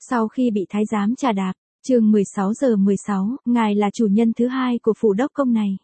Sau khi bị thái giám trà đạp, chương 16:16, ngài là chủ nhân thứ hai của phủ đốc công này.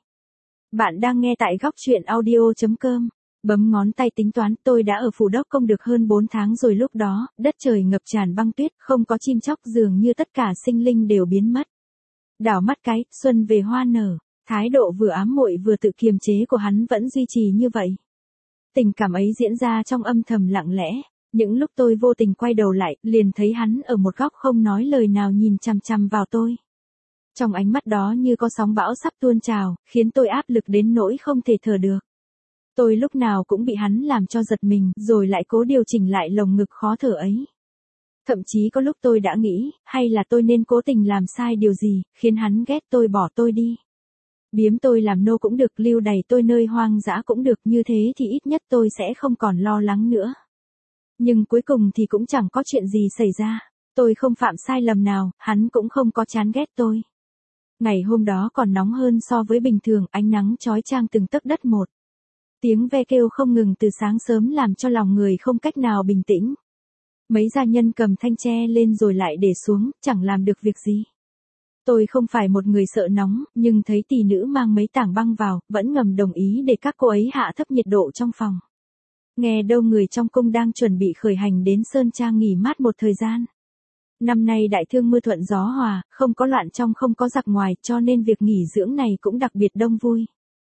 Bạn đang nghe tại góc truyện audio.com. Bấm ngón tay tính toán, tôi đã ở phủ đốc công được hơn 4 tháng rồi, lúc đó, đất trời ngập tràn băng tuyết, không có chim chóc, dường như tất cả sinh linh đều biến mất. Đảo mắt cái, xuân về hoa nở, thái độ vừa ám muội vừa tự kiềm chế của hắn vẫn duy trì như vậy. Tình cảm ấy diễn ra trong âm thầm lặng lẽ. Những lúc tôi vô tình quay đầu lại, liền thấy hắn ở một góc không nói lời nào nhìn chằm chằm vào tôi. Trong ánh mắt đó như có sóng bão sắp tuôn trào, khiến tôi áp lực đến nỗi không thể thở được. Tôi lúc nào cũng bị hắn làm cho giật mình, rồi lại cố điều chỉnh lại lồng ngực khó thở ấy. Thậm chí có lúc tôi đã nghĩ, hay là tôi nên cố tình làm sai điều gì, khiến hắn ghét tôi, bỏ tôi đi. Biếm tôi làm nô cũng được, lưu đày tôi nơi hoang dã cũng được, như thế thì ít nhất tôi sẽ không còn lo lắng nữa. Nhưng cuối cùng thì cũng chẳng có chuyện gì xảy ra. Tôi không phạm sai lầm nào, hắn cũng không có chán ghét tôi. Ngày hôm đó còn nóng hơn so với bình thường, ánh nắng chói chang từng tấc đất một. Tiếng ve kêu không ngừng từ sáng sớm làm cho lòng người không cách nào bình tĩnh. Mấy gia nhân cầm thanh tre lên rồi lại để xuống, chẳng làm được việc gì. Tôi không phải một người sợ nóng, nhưng thấy tỷ nữ mang mấy tảng băng vào, vẫn ngầm đồng ý để các cô ấy hạ thấp nhiệt độ trong phòng. Nghe đâu người trong cung đang chuẩn bị khởi hành đến Sơn Trang nghỉ mát một thời gian. Năm nay đại thương mưa thuận gió hòa, không có loạn trong không có giặc ngoài, cho nên việc nghỉ dưỡng này cũng đặc biệt đông vui.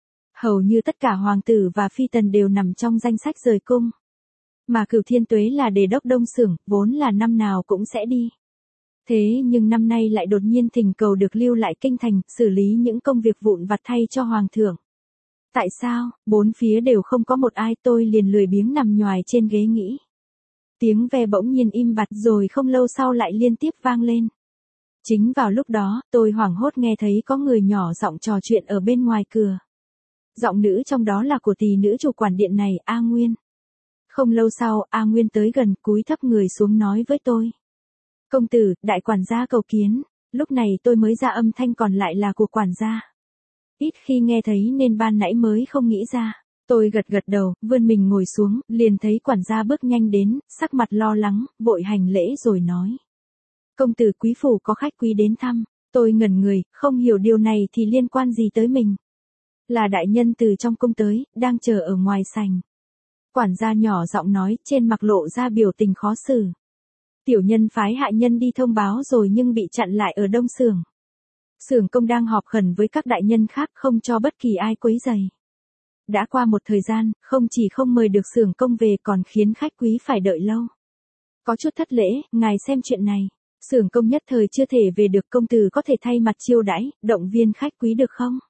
Hầu như tất cả hoàng tử và phi tần đều nằm trong danh sách rời cung. Mà Cửu Thiên Tuế là đề đốc Đông Xưởng, vốn là năm nào cũng sẽ đi. Thế nhưng năm nay lại đột nhiên thỉnh cầu được lưu lại kinh thành, xử lý những công việc vụn vặt thay cho hoàng thượng. Tại sao, bốn phía đều không có một ai, tôi liền lười biếng nằm nhoài trên ghế nghĩ. Tiếng ve bỗng nhiên im bặt rồi không lâu sau lại liên tiếp vang lên. Chính vào lúc đó, tôi hoảng hốt nghe thấy có người nhỏ giọng trò chuyện ở bên ngoài cửa. Giọng nữ trong đó là của tỷ nữ chủ quản điện này, A Nguyên. Không lâu sau, A Nguyên tới gần, cúi thấp người xuống nói với tôi. Công tử, đại quản gia cầu kiến. Lúc này tôi mới ra âm thanh còn lại là của quản gia. Ít khi nghe thấy nên ban nãy mới không nghĩ ra. Tôi gật gật đầu, vươn mình ngồi xuống, liền thấy quản gia bước nhanh đến, sắc mặt lo lắng, vội hành lễ rồi nói. Công tử, quý phủ có khách quý đến thăm. Tôi ngẩn người, không hiểu điều này thì liên quan gì tới mình. Là đại nhân từ trong cung tới, đang chờ ở ngoài sảnh. Quản gia nhỏ giọng nói, trên mặt lộ ra biểu tình khó xử. Tiểu nhân phái hạ nhân đi thông báo rồi nhưng bị chặn lại ở Đông Xưởng. Xưởng công đang họp khẩn với các đại nhân khác, không cho bất kỳ ai quấy rầy. Đã qua một thời gian, không chỉ không mời được xưởng công về còn khiến khách quý phải đợi lâu. Có chút thất lễ, ngài xem chuyện này. Xưởng công nhất thời chưa thể về được, công tử có thể thay mặt chiêu đãi, động viên khách quý được không?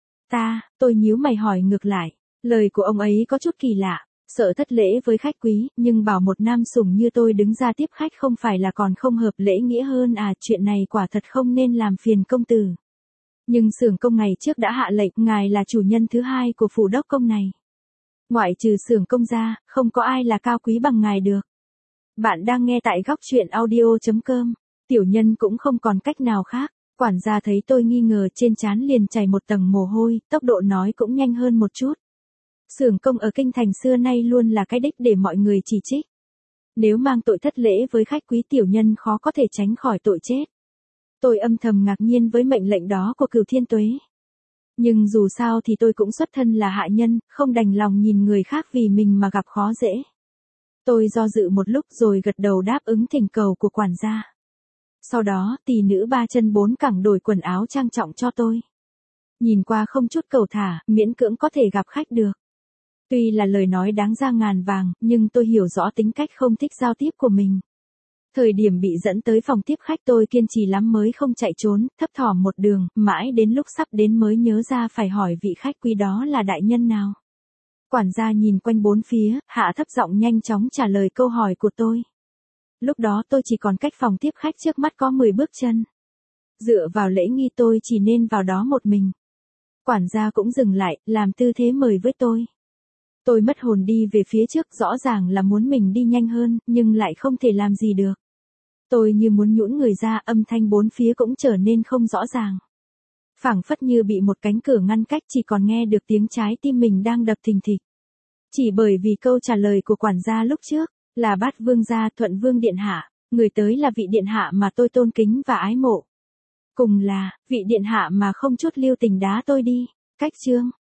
Tôi nhíu mày hỏi ngược lại. Lời của ông ấy có chút kỳ lạ, sợ thất lễ với khách quý, nhưng bảo một nam sủng như tôi đứng ra tiếp khách không phải là còn không hợp lễ nghĩa hơn à, chuyện này quả thật không nên làm phiền công tử. Nhưng xưởng công ngày trước đã hạ lệnh, ngài là chủ nhân thứ hai của phủ đốc công này. Ngoại trừ xưởng công ra, không có ai là cao quý bằng ngài được. Bạn đang nghe tại góc truyện audio.com, tiểu nhân cũng không còn cách nào khác. Quản gia thấy tôi nghi ngờ trên trán liền chảy một tầng mồ hôi, tốc độ nói cũng nhanh hơn một chút. Xưởng công ở kinh thành xưa nay luôn là cái đích để mọi người chỉ trích. Nếu mang tội thất lễ với khách quý, tiểu nhân khó có thể tránh khỏi tội chết. Tôi âm thầm ngạc nhiên với mệnh lệnh đó của Cửu Thiên Tuế. Nhưng dù sao thì tôi cũng xuất thân là hạ nhân, không đành lòng nhìn người khác vì mình mà gặp khó dễ. Tôi do dự một lúc rồi gật đầu đáp ứng thỉnh cầu của quản gia. Sau đó, tỷ nữ 3 chân 4 cẳng đổi quần áo trang trọng cho tôi. Nhìn qua không chút cầu thả, miễn cưỡng có thể gặp khách được. Tuy là lời nói đáng ra ngàn vàng, nhưng tôi hiểu rõ tính cách không thích giao tiếp của mình. Thời điểm bị dẫn tới phòng tiếp khách tôi kiên trì lắm mới không chạy trốn, thấp thỏm một đường, mãi đến lúc sắp đến mới nhớ ra phải hỏi vị khách quý đó là đại nhân nào. Quản gia nhìn quanh bốn phía, hạ thấp giọng nhanh chóng trả lời câu hỏi của tôi. Lúc đó tôi chỉ còn cách phòng tiếp khách trước mắt có 10 bước chân. Dựa vào lễ nghi tôi chỉ nên vào đó một mình. Quản gia cũng dừng lại, làm tư thế mời với tôi. Tôi mất hồn đi về phía trước, rõ ràng là muốn mình đi nhanh hơn, nhưng lại không thể làm gì được. Tôi như muốn nhũn người ra, âm thanh bốn phía cũng trở nên không rõ ràng. Phảng phất như bị một cánh cửa ngăn cách, chỉ còn nghe được tiếng trái tim mình đang đập thình thịch. Chỉ bởi vì câu trả lời của quản gia lúc trước là Bát Vương gia, Thuận Vương điện hạ. Người tới là vị điện hạ mà tôi tôn kính và ái mộ. Cùng là, vị điện hạ mà không chút lưu tình đá tôi đi. Cách chương